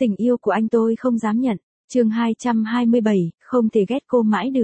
Tình yêu của anh tôi không dám nhận. Chương 227, không thể ghét cô mãi được.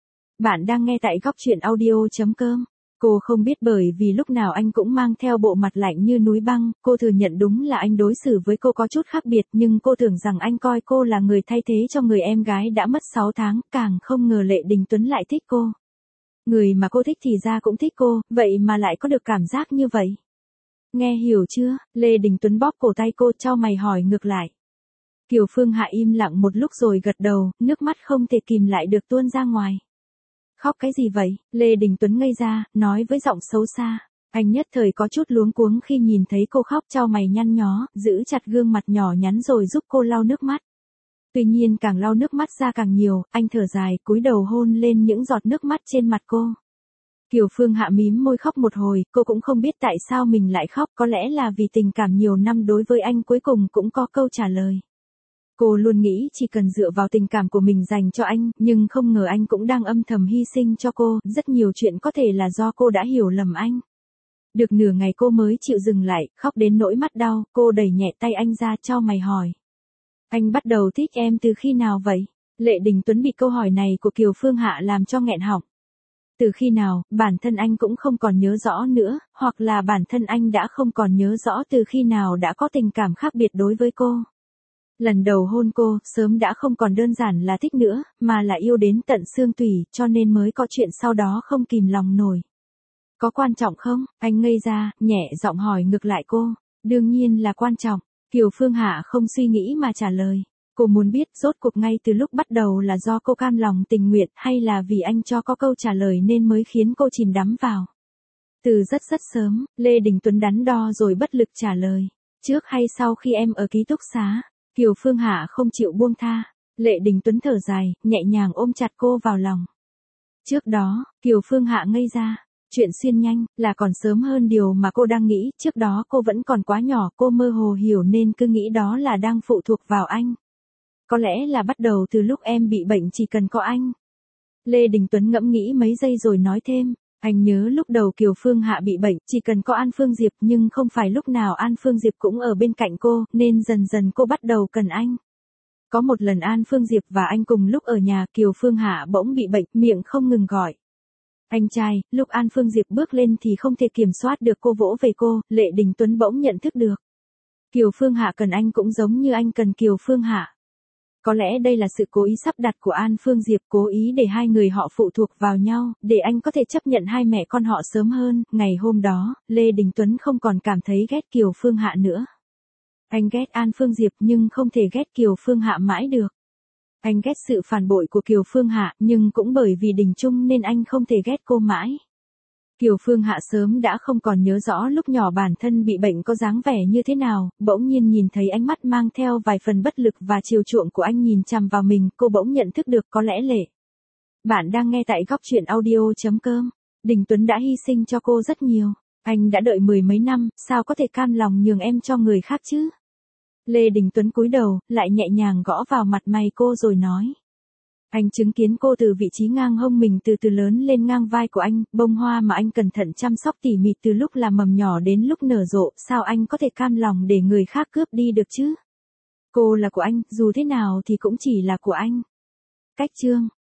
Bạn đang nghe tại góc truyện audio.com. Cô không biết bởi vì lúc nào anh cũng mang theo bộ mặt lạnh như núi băng, cô thừa nhận đúng là anh đối xử với cô có chút khác biệt nhưng cô tưởng rằng anh coi cô là người thay thế cho người em gái đã mất 6 tháng, càng không ngờ Lệ Đình Tuấn lại thích cô. Người mà cô thích thì ra cũng thích cô, vậy mà lại có được cảm giác như vậy. Nghe hiểu chưa? Lê Đình Tuấn bóp cổ tay cô, chau mày hỏi ngược lại. Kiều Phương Hạ im lặng một lúc rồi gật đầu, nước mắt không thể kìm lại được tuôn ra ngoài. Khóc cái gì vậy? Lê Đình Tuấn ngây ra, nói với giọng xấu xa. Anh nhất thời có chút luống cuống khi nhìn thấy cô khóc, chau mày nhăn nhó, giữ chặt gương mặt nhỏ nhắn rồi giúp cô lau nước mắt. Tuy nhiên càng lau nước mắt ra càng nhiều, anh thở dài, cúi đầu hôn lên những giọt nước mắt trên mặt cô. Kiều Phương Hạ mím môi khóc một hồi, cô cũng không biết tại sao mình lại khóc, có lẽ là vì tình cảm nhiều năm đối với anh cuối cùng cũng có câu trả lời. Cô luôn nghĩ chỉ cần dựa vào tình cảm của mình dành cho anh, nhưng không ngờ anh cũng đang âm thầm hy sinh cho cô, rất nhiều chuyện có thể là do cô đã hiểu lầm anh. Được nửa ngày cô mới chịu dừng lại, khóc đến nỗi mắt đau, cô đẩy nhẹ tay anh ra, chau mày hỏi. Anh bắt đầu thích em từ khi nào vậy? Lệ Đình Tuấn bị câu hỏi này của Kiều Phương Hạ làm cho nghẹn họng. Từ khi nào, bản thân anh cũng không còn nhớ rõ nữa, hoặc là bản thân anh đã không còn nhớ rõ từ khi nào đã có tình cảm khác biệt đối với cô. Lần đầu hôn cô, sớm đã không còn đơn giản là thích nữa, mà là yêu đến tận xương tủy, cho nên mới có chuyện sau đó không kìm lòng nổi. Có quan trọng không? Anh ngây ra, nhẹ giọng hỏi ngược lại cô. Đương nhiên là quan trọng. Kiều Phương Hạ không suy nghĩ mà trả lời. Cô muốn biết rốt cuộc ngay từ lúc bắt đầu là do cô cam lòng tình nguyện hay là vì anh cho có câu trả lời nên mới khiến cô chìm đắm vào. Từ rất sớm, Lê Đình Tuấn đắn đo rồi bất lực trả lời. Trước hay sau khi em ở ký túc xá? Kiều Phương Hạ không chịu buông tha. Lệ Đình Tuấn thở dài, nhẹ nhàng ôm chặt cô vào lòng. Trước đó, Kiều Phương Hạ ngây ra. Chuyện xuyên nhanh, là còn sớm hơn điều mà cô đang nghĩ, trước đó cô vẫn còn quá nhỏ, cô mơ hồ hiểu nên cứ nghĩ đó là đang phụ thuộc vào anh. Có lẽ là bắt đầu từ lúc em bị bệnh chỉ cần có anh. Lê Đình Tuấn ngẫm nghĩ mấy giây rồi nói thêm, anh nhớ lúc đầu Kiều Phương Hạ bị bệnh, chỉ cần có An Phương Diệp nhưng không phải lúc nào An Phương Diệp cũng ở bên cạnh cô, nên dần dần cô bắt đầu cần anh. Có một lần An Phương Diệp và anh cùng lúc ở nhà, Kiều Phương Hạ bỗng bị bệnh, miệng không ngừng gọi. Anh trai, lúc An Phương Diệp bước lên thì không thể kiểm soát được cô vỗ về cô, Lệ Đình Tuấn bỗng nhận thức được. Kiều Phương Hạ cần anh cũng giống như anh cần Kiều Phương Hạ. Có lẽ đây là sự cố ý sắp đặt của An Phương Diệp, cố ý để hai người họ phụ thuộc vào nhau, để anh có thể chấp nhận hai mẹ con họ sớm hơn. Ngày hôm đó, Lê Đình Tuấn không còn cảm thấy ghét Kiều Phương Hạ nữa. Anh ghét An Phương Diệp nhưng không thể ghét Kiều Phương Hạ mãi được. Anh ghét sự phản bội của Kiều Phương Hạ, nhưng cũng bởi vì Đình Chung nên anh không thể ghét cô mãi. Kiều Phương Hạ sớm đã không còn nhớ rõ lúc nhỏ bản thân bị bệnh có dáng vẻ như thế nào, bỗng nhiên nhìn thấy ánh mắt mang theo vài phần bất lực và chiều chuộng của anh nhìn chằm vào mình, cô bỗng nhận thức được có lẽ Lệ. Bạn đang nghe tại góc truyện audio.com. Đình Tuấn đã hy sinh cho cô rất nhiều. Anh đã đợi mười mấy năm, sao có thể cam lòng nhường em cho người khác chứ? Lê Đình Tuấn cúi đầu, lại nhẹ nhàng gõ vào mặt mày cô rồi nói. Anh chứng kiến cô từ vị trí ngang hông mình từ từ lớn lên ngang vai của anh, bông hoa mà anh cẩn thận chăm sóc tỉ mỉ từ lúc là mầm nhỏ đến lúc nở rộ, sao anh có thể cam lòng để người khác cướp đi được chứ? Cô là của anh, dù thế nào thì cũng chỉ là của anh. Cách chương.